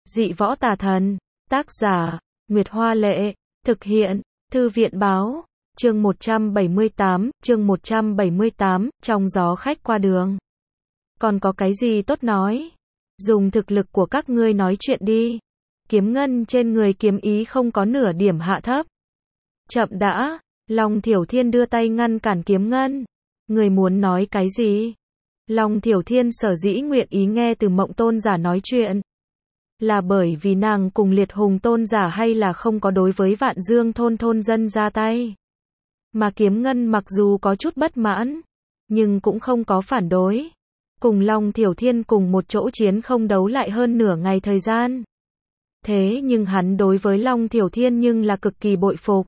Dị võ tà thần. Tác giả, Nguyệt Hoa Lệ. Thực hiện, Thư viện Báo. Chương 178, trong gió khách qua đường. Còn có cái gì tốt nói? Dùng thực lực của các ngươi nói chuyện đi. Kiếm ngân trên người Kiếm Ý không có nửa điểm hạ thấp. Chậm đã, Long Thiểu Thiên đưa tay ngăn cản Kiếm Ngân. Người muốn nói cái gì? Long Thiểu Thiên sở dĩ nguyện ý nghe Từ Mộng tôn giả nói chuyện. Là bởi vì nàng cùng Liệt Hùng tôn giả hay là không có đối với Vạn Dương thôn dân ra tay. Mà Kiếm Ngân mặc dù có chút bất mãn, nhưng cũng không có phản đối. Cùng Long Thiểu Thiên cùng một chỗ chiến không đấu lại hơn nửa ngày thời gian. Thế nhưng hắn đối với Long Thiểu Thiên nhưng là cực kỳ bội phục.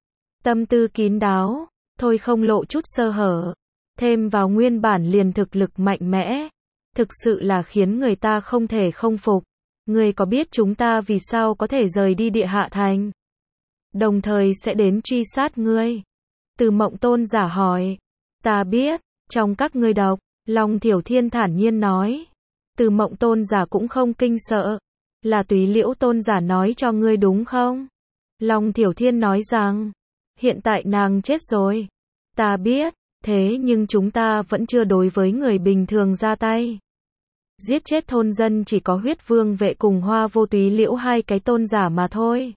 Tâm tư kín đáo, thôi không lộ chút sơ hở. Thêm vào nguyên bản liền thực lực mạnh mẽ. Thực sự là khiến người ta không thể không phục. Ngươi có biết chúng ta vì sao có thể rời đi Địa Hạ Thành? Đồng thời sẽ đến truy sát ngươi. Từ Mộng tôn giả hỏi. Ta biết, trong các ngươi độc, Long Thiểu Thiên thản nhiên nói. Từ Mộng tôn giả cũng không kinh sợ. Là Túy Liễu tôn giả nói cho ngươi đúng không? Long Thiểu Thiên nói rằng, hiện tại nàng chết rồi. Ta biết, thế nhưng chúng ta vẫn chưa đối với người bình thường ra tay. Giết chết thôn dân chỉ có Huyết Vương vệ cùng Hoa Vô Túy Liễu hai cái tôn giả mà thôi.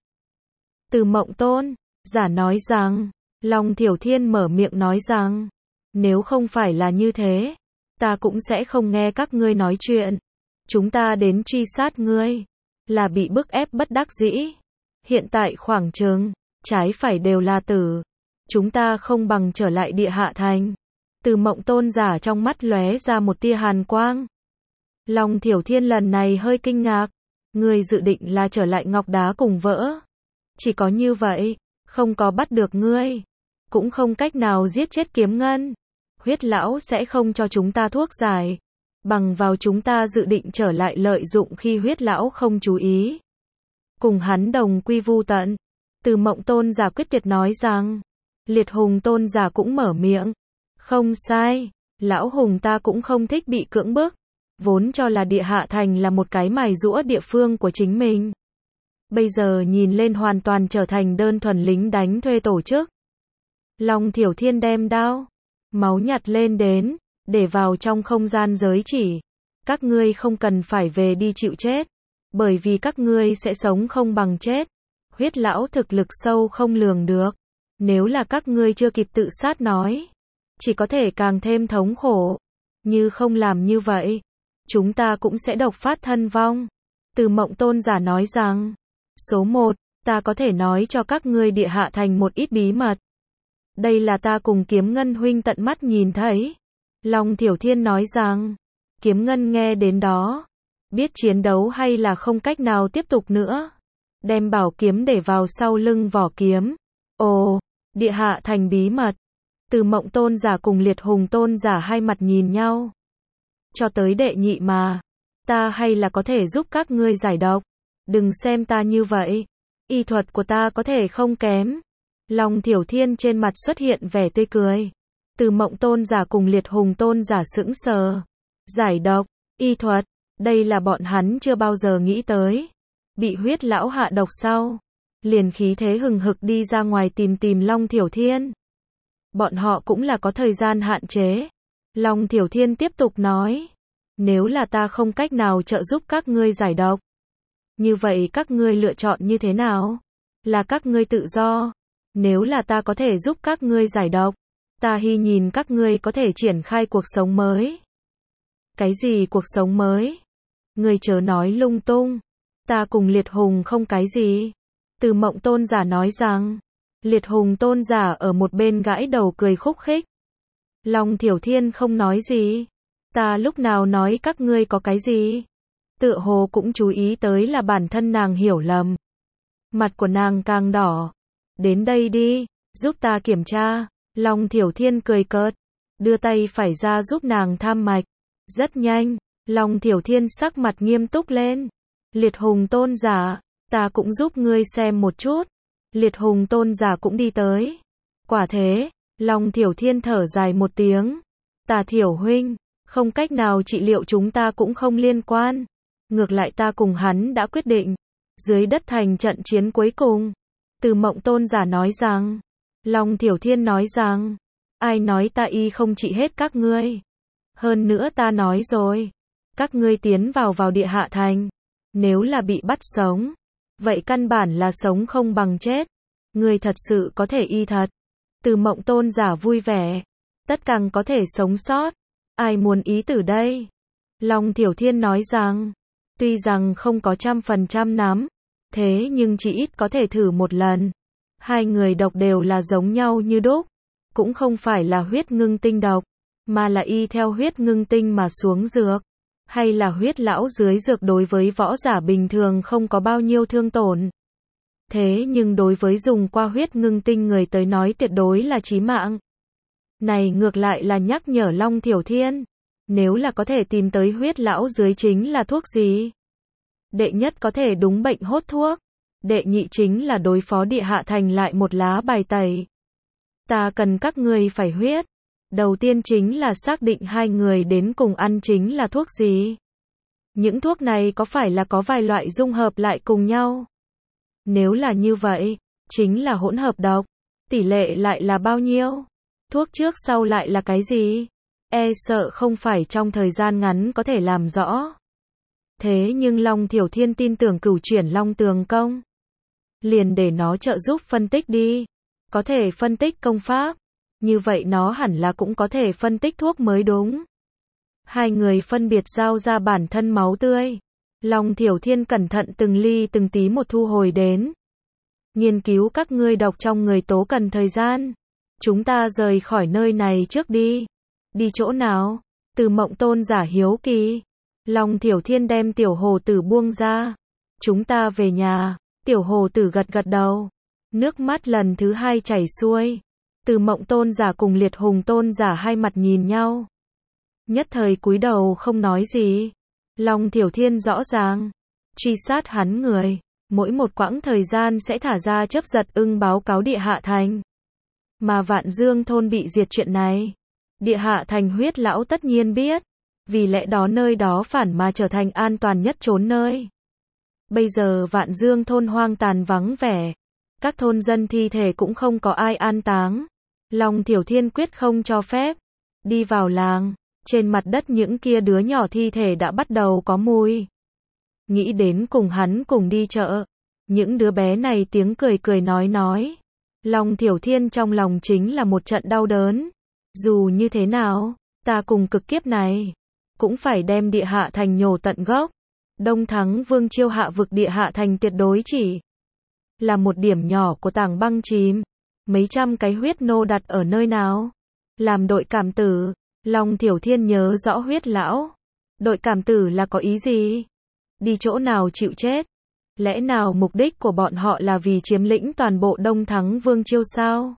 Từ Mộng tôn giả nói rằng, Long Thiểu Thiên mở miệng nói rằng, nếu không phải là như thế, ta cũng sẽ không nghe các ngươi nói chuyện. Chúng ta đến truy sát ngươi, là bị bức ép bất đắc dĩ. Hiện tại khoảng chừng, trái phải đều là tử. Chúng ta không bằng trở lại Địa Hạ Thành. Từ Mộng tôn giả trong mắt lóe ra một tia hàn quang. Long Thiểu Thiên lần này hơi kinh ngạc. Ngươi dự định là trở lại Ngọc Đá cùng vỡ. Chỉ có như vậy, không có bắt được ngươi, cũng không cách nào giết chết Kiếm Ngân. Huyết lão sẽ không cho chúng ta thuốc giải. Bằng vào chúng ta dự định trở lại lợi dụng khi Huyết lão không chú ý. Cùng hắn đồng quy vu tận. Từ Mộng tôn giả quyết tuyệt nói rằng. Liệt Hùng tôn giả cũng mở miệng. Không sai, lão Hùng ta cũng không thích bị cưỡng bức. Vốn cho là Địa Hạ Thành là một cái mài giũa địa phương của chính mình. Bây giờ nhìn lên hoàn toàn trở thành đơn thuần lính đánh thuê tổ chức. Long Thiểu Thiên đem đao, máu nhặt lên đến, để vào trong không gian giới chỉ. Các ngươi không cần phải về đi chịu chết, bởi vì các ngươi sẽ sống không bằng chết. Huyết lão thực lực sâu không lường được. Nếu là các ngươi chưa kịp tự sát nói, chỉ có thể càng thêm thống khổ. Như không làm như vậy, chúng ta cũng sẽ độc phát thân vong. Từ Mộng tôn giả nói rằng, số 1, ta có thể nói cho các ngươi Địa Hạ Thành một ít bí mật. Đây là ta cùng Kiếm Ngân huynh tận mắt nhìn thấy. Long Thiểu Thiên nói rằng, Kiếm Ngân nghe đến đó, biết chiến đấu hay là không cách nào tiếp tục nữa. Đem bảo kiếm để vào sau lưng vỏ kiếm. Ồ, Địa Hạ Thành bí mật. Từ Mộng tôn giả cùng Liệt Hùng tôn giả hai mặt nhìn nhau. Cho tới đệ nhị mà, ta hay là có thể giúp các ngươi giải độc. Đừng xem ta như vậy, y thuật của ta có thể không kém. Long Thiểu Thiên trên mặt xuất hiện vẻ tươi cười. Từ Mộng tôn giả cùng Liệt Hùng tôn giả sững sờ. Giải độc, y thuật, đây là bọn hắn chưa bao giờ nghĩ tới. Bị Huyết lão hạ độc sau, liền khí thế hừng hực đi ra ngoài tìm Long Thiểu Thiên. Bọn họ cũng là có thời gian hạn chế. Long Thiểu Thiên tiếp tục nói, nếu là ta không cách nào trợ giúp các ngươi giải độc, như vậy các ngươi lựa chọn như thế nào? Là các ngươi tự do. Nếu là ta có thể giúp các ngươi giải độc, ta hy nhìn các ngươi có thể triển khai cuộc sống mới. Cái gì cuộc sống mới? Ngươi chớ nói lung tung. Ta cùng Liệt Hùng không cái gì. Từ Mộng tôn giả nói rằng. Liệt Hùng tôn giả ở một bên gãi đầu cười khúc khích. Long Thiểu Thiên không nói gì. Ta lúc nào nói các ngươi có cái gì? Tựa hồ cũng chú ý tới là bản thân nàng hiểu lầm. Mặt của nàng càng đỏ. Đến đây đi, giúp ta kiểm tra. Long Thiểu Thiên cười cợt, đưa tay phải ra giúp nàng tham mạch. Rất nhanh, Long Thiểu Thiên sắc mặt nghiêm túc lên. Liệt Hùng tôn giả, ta cũng giúp ngươi xem một chút. Liệt Hùng tôn giả cũng đi tới. Quả thế, Long Thiểu Thiên thở dài một tiếng. Tà Thiểu huynh, không cách nào trị liệu chúng ta cũng không liên quan. Ngược lại ta cùng hắn đã quyết định. Dưới đất thành trận chiến cuối cùng. Từ Mộng tôn giả nói rằng. Long Thiểu Thiên nói rằng. Ai nói ta y không trị hết các ngươi. Hơn nữa ta nói rồi. Các ngươi tiến vào địa hạ thành. Nếu là bị bắt sống. Vậy căn bản là sống không bằng chết. Ngươi thật sự có thể y thật. Từ Mộng tôn giả vui vẻ. Tất càng có thể sống sót. Ai muốn ý tử đây? Long Thiểu Thiên nói rằng. Tuy rằng không có 100% nắm. Thế nhưng chỉ ít có thể thử một lần. Hai người độc đều là giống nhau như đúc. Cũng không phải là huyết ngưng tinh độc. Mà là y theo huyết ngưng tinh mà xuống dược. Hay là huyết lão dưới dược đối với võ giả bình thường không có bao nhiêu thương tổn. Thế nhưng đối với dùng qua huyết ngưng tinh người tới nói tuyệt đối là chí mạng. Này ngược lại là nhắc nhở Long Thiểu Thiên. Nếu là có thể tìm tới huyết lão dưới chính là thuốc gì? Đệ nhất có thể đúng bệnh hốt thuốc. Đệ nhị chính là đối phó địa hạ thành lại một lá bài tẩy. Ta cần các người phải huyết. Đầu tiên chính là xác định hai người đến cùng ăn chính là thuốc gì. Những thuốc này có phải là có vài loại dung hợp lại cùng nhau? Nếu là như vậy, chính là hỗn hợp độc. Tỷ lệ lại là bao nhiêu? Thuốc trước sau lại là cái gì? E sợ không phải trong thời gian ngắn có thể làm rõ. Thế nhưng Long Thiểu Thiên tin tưởng Cửu Chuyển Long Tường Công. Liền để nó trợ giúp phân tích đi. Có thể phân tích công pháp. Như vậy nó hẳn là cũng có thể phân tích thuốc mới đúng. Hai người phân biệt giao ra bản thân máu tươi. Long Thiểu Thiên cẩn thận từng ly từng tí một thu hồi đến. Nghiên cứu các ngươi độc trong người tố cần thời gian. Chúng ta rời khỏi nơi này trước đi. Đi chỗ nào? Từ Mộng tôn giả hiếu kỳ. Long Thiểu Thiên đem tiểu hồ tử buông ra. Chúng ta về nhà. Tiểu hồ tử gật gật đầu. Nước mắt lần thứ hai chảy xuôi. Từ Mộng tôn giả cùng Liệt Hùng tôn giả hai mặt nhìn nhau. Nhất thời cúi đầu không nói gì. Long Thiểu Thiên rõ ràng. Truy sát hắn người. Mỗi một quãng thời gian sẽ thả ra chấp giật ưng báo cáo địa hạ thành. Mà Vạn Dương thôn bị diệt chuyện này. Địa hạ thành huyết lão tất nhiên biết. Vì lẽ đó nơi đó phản mà trở thành an toàn nhất trốn nơi. Bây giờ Vạn Dương thôn hoang tàn vắng vẻ. Các thôn dân thi thể cũng không có ai an táng. Long Thiểu Thiên quyết không cho phép. Đi vào làng. Trên mặt đất những kia đứa nhỏ thi thể đã bắt đầu có mùi. Nghĩ đến cùng hắn cùng đi chợ. Những đứa bé này tiếng cười cười nói. Long Thiểu Thiên trong lòng chính là một trận đau đớn. Dù như thế nào, ta cùng cực kiếp này. Cũng phải đem địa hạ thành nhổ tận gốc. Đông Thắng Vương Chiêu hạ vực địa hạ thành tuyệt đối chỉ là một điểm nhỏ của tảng băng chìm. Mấy trăm cái huyết nô đặt ở nơi nào? Làm đội cảm tử. Long Thiểu Thiên nhớ rõ huyết lão. Đội cảm tử là có ý gì? Đi chỗ nào chịu chết? Lẽ nào mục đích của bọn họ là vì chiếm lĩnh toàn bộ Đông Thắng Vương Chiêu sao?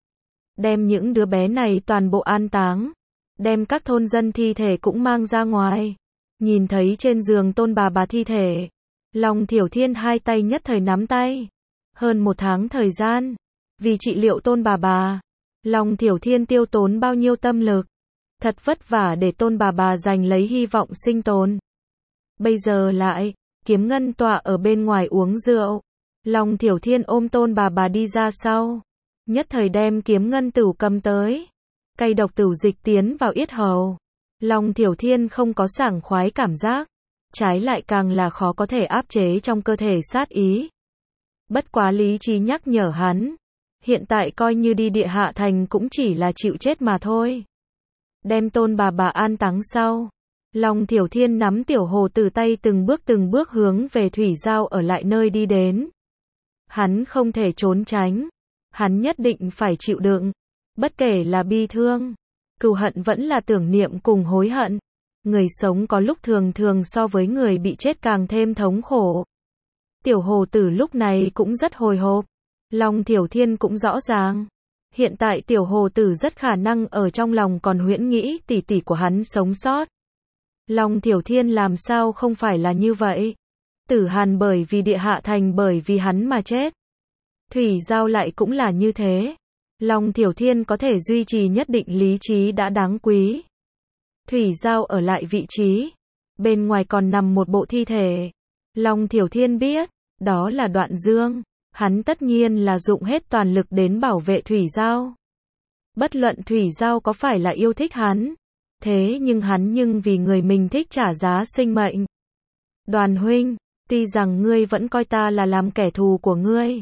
Đem những đứa bé này toàn bộ an táng. Đem các thôn dân thi thể cũng mang ra ngoài. Nhìn thấy trên giường Tôn bà thi thể. Long Thiểu Thiên hai tay nhất thời nắm tay. Hơn 1 tháng thời gian. Vì trị liệu Tôn bà. Long Thiểu Thiên tiêu tốn bao nhiêu tâm lực. Thật vất vả để Tôn bà giành lấy hy vọng sinh tồn. Bây giờ lại, Kiếm Ngân tọa ở bên ngoài uống rượu. Long Thiểu Thiên ôm Tôn bà đi ra sau. Nhất thời đem Kiếm Ngân tửu cầm tới. Cay độc tửu dịch tiến vào yết hầu. Long Thiểu Thiên không có sảng khoái cảm giác. Trái lại càng là khó có thể áp chế trong cơ thể sát ý. Bất quá lý trí nhắc nhở hắn. Hiện tại coi như đi địa hạ thành cũng chỉ là chịu chết mà thôi. Đem Tôn bà an táng sau. Long Thiểu Thiên nắm tiểu hồ từ tay từng bước hướng về thủy giao ở lại nơi đi đến. Hắn không thể trốn tránh. Hắn nhất định phải chịu đựng. Bất kể là bi thương, cừu hận vẫn là tưởng niệm cùng hối hận. Người sống có lúc thường so với người bị chết càng thêm thống khổ. Tiểu hồ tử lúc này cũng rất hồi hộp. Long Thiểu Thiên cũng rõ ràng. Hiện tại tiểu hồ tử rất khả năng ở trong lòng còn huyễn nghĩ tỷ tỷ của hắn sống sót. Long Thiểu Thiên làm sao không phải là như vậy. Tử Hàn bởi vì địa hạ thành bởi vì hắn mà chết. Thủy Giao lại cũng là như thế. Long Thiểu Thiên có thể duy trì nhất định lý trí đã đáng quý. Thủy Giao ở lại vị trí. Bên ngoài còn nằm một bộ thi thể. Long Thiểu Thiên biết, đó là Đoạn Dương. Hắn tất nhiên là dụng hết toàn lực đến bảo vệ Thủy Giao. Bất luận Thủy Giao có phải là yêu thích hắn, thế nhưng hắn vì người mình thích trả giá sinh mệnh. Đoàn huynh, tuy rằng ngươi vẫn coi ta là làm kẻ thù của ngươi,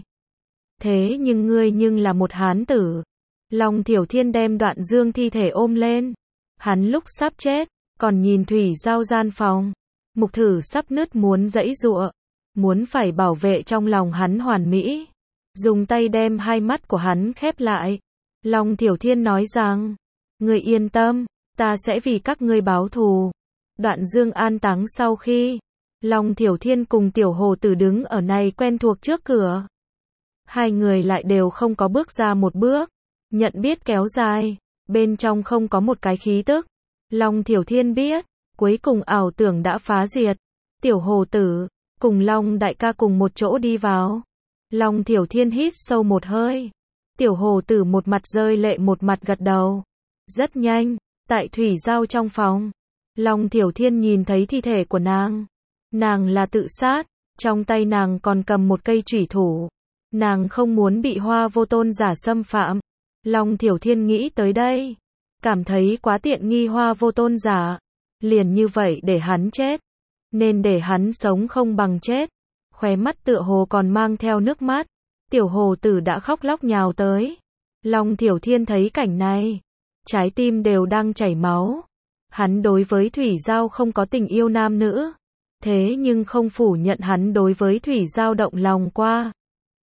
thế nhưng ngươi là một hán tử. Long Thiểu Thiên đem Đoạn Dương thi thể ôm lên. Hắn lúc sắp chết, còn nhìn Thủy Giao gian phòng. Mục Thử sắp nứt muốn giãy giụa, muốn phải bảo vệ trong lòng hắn hoàn mỹ. Dùng tay đem hai mắt của hắn khép lại. Long Thiểu Thiên nói rằng, ngươi yên tâm, ta sẽ vì các ngươi báo thù. Đoạn Dương an táng sau khi, Long Thiểu Thiên cùng Tiểu Hồ Tử đứng ở này quen thuộc trước cửa. Hai người lại đều không có bước ra một bước, nhận biết kéo dài, bên trong không có một cái khí tức. Long Thiểu Thiên biết, cuối cùng ảo tưởng đã phá diệt. Tiểu Hồ Tử, cùng Long đại ca cùng một chỗ đi vào. Long Thiểu Thiên hít sâu một hơi. Tiểu Hồ Tử một mặt rơi lệ một mặt gật đầu. Rất nhanh, tại Thủy Giao trong phòng, Long Thiểu Thiên nhìn thấy thi thể của nàng. Nàng là tự sát, trong tay nàng còn cầm một cây chủy thủ. Nàng không muốn bị Hoa Vô Tôn giả xâm phạm. Long Thiểu Thiên nghĩ tới đây, cảm thấy quá tiện nghi Hoa Vô Tôn giả. Liền như vậy để hắn chết, nên để hắn sống không bằng chết. Khóe mắt tựa hồ còn mang theo nước mắt. Tiểu Hồ Tử đã khóc lóc nhào tới. Long Thiểu Thiên thấy cảnh này, trái tim đều đang chảy máu. Hắn đối với Thủy Giao không có tình yêu nam nữ, thế nhưng không phủ nhận hắn đối với Thủy Giao động lòng qua.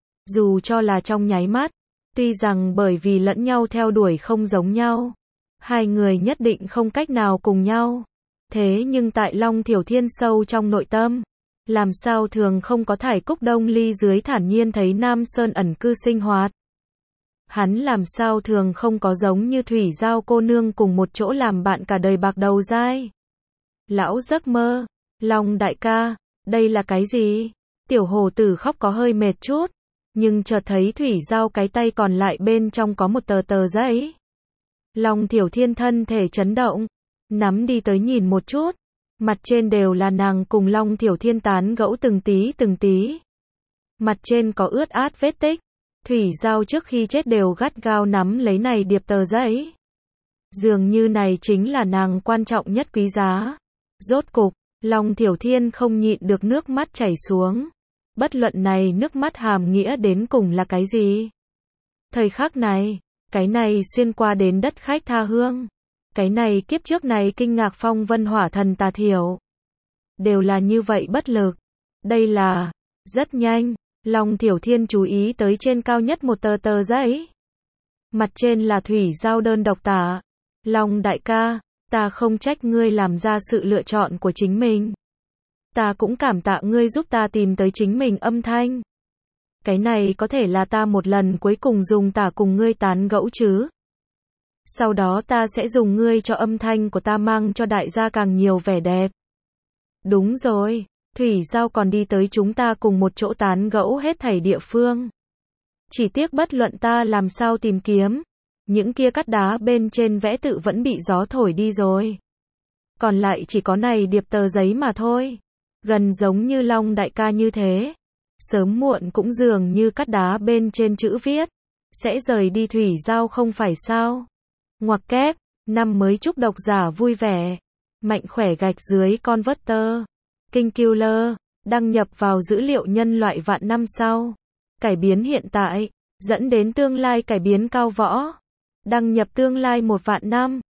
Dù cho là trong nháy mắt, tuy rằng bởi vì lẫn nhau theo đuổi không giống nhau, hai người nhất định không cách nào cùng nhau. Thế nhưng tại Long Thiểu Thiên sâu trong nội tâm, làm sao thường không có Thải Cúc Đông Ly dưới thản nhiên thấy Nam Sơn ẩn cư sinh hoạt. Hắn làm sao thường không có giống như Thủy Giao cô nương cùng một chỗ làm bạn cả đời bạc đầu dai. Lão giấc mơ, Long đại ca, đây là cái gì? Tiểu Hồ Tử khóc có hơi mệt chút, nhưng chợt thấy Thủy Giao cái tay còn lại bên trong có một tờ giấy. Long Thiểu Thiên thân thể chấn động, nắm đi tới nhìn một chút, mặt trên đều là nàng cùng Long Thiểu Thiên tán gẫu từng tí. Mặt trên có ướt át vết tích, Thủy Giao trước khi chết đều gắt gao nắm lấy này điệp tờ giấy. Dường như này chính là nàng quan trọng nhất quý giá. Rốt cục, Long Thiểu Thiên không nhịn được nước mắt chảy xuống. Bất luận này nước mắt hàm nghĩa đến cùng là cái gì? Thời khắc này, cái này xuyên qua đến đất khách tha hương. Cái này kiếp trước này kinh ngạc phong vân hỏa thần Tà Thiểu. Đều là như vậy bất lực. Đây là, rất nhanh, Long Thiểu Thiên chú ý tới trên cao nhất một tờ giấy. Mặt trên là Thủy Giao đơn độc tả. Long đại ca, ta không trách ngươi làm ra sự lựa chọn của chính mình. Ta cũng cảm tạ ngươi giúp ta tìm tới chính mình âm thanh. Cái này có thể là ta một lần cuối cùng dùng tả cùng ngươi tán gẫu chứ. Sau đó ta sẽ dùng ngươi cho âm thanh của ta mang cho đại gia càng nhiều vẻ đẹp. Đúng rồi, Thủy Giao còn đi tới chúng ta cùng một chỗ tán gẫu hết thảy địa phương. Chỉ tiếc bất luận ta làm sao tìm kiếm, những kia cắt đá bên trên vẽ tự vẫn bị gió thổi đi rồi. Còn lại chỉ có này điệp tờ giấy mà thôi. Gần giống như Long đại ca như thế. Sớm muộn cũng dường như cắt đá bên trên chữ viết. Sẽ rời đi Thủy Giao không phải sao? Ngoặc kép, năm mới chúc độc giả vui vẻ. Mạnh khỏe gạch dưới con vớt tơ. Kinh Killer, đăng nhập vào dữ liệu nhân loại vạn năm sau. Cải biến hiện tại, dẫn đến tương lai cải biến cao võ. Đăng nhập tương lai 1 vạn năm.